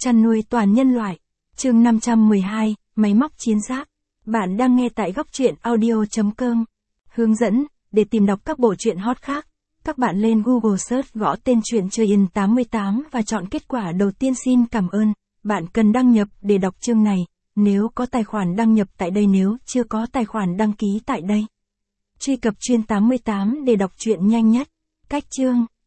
chăn nuôi toàn nhân loại. Chương 512, Máy móc chiến giáp. Bạn đang nghe tại góc truyện audio.com. Hướng dẫn, để tìm đọc các bộ truyện hot khác, các bạn lên Google Search gõ tên truyện Truyện 88 và chọn kết quả đầu tiên. Xin cảm ơn. Bạn cần đăng nhập để đọc chương này. Nếu có tài khoản đăng nhập tại đây, nếu chưa có tài khoản đăng ký tại đây. Truy cập Truyện 88 để đọc truyện nhanh nhất. Cách chương.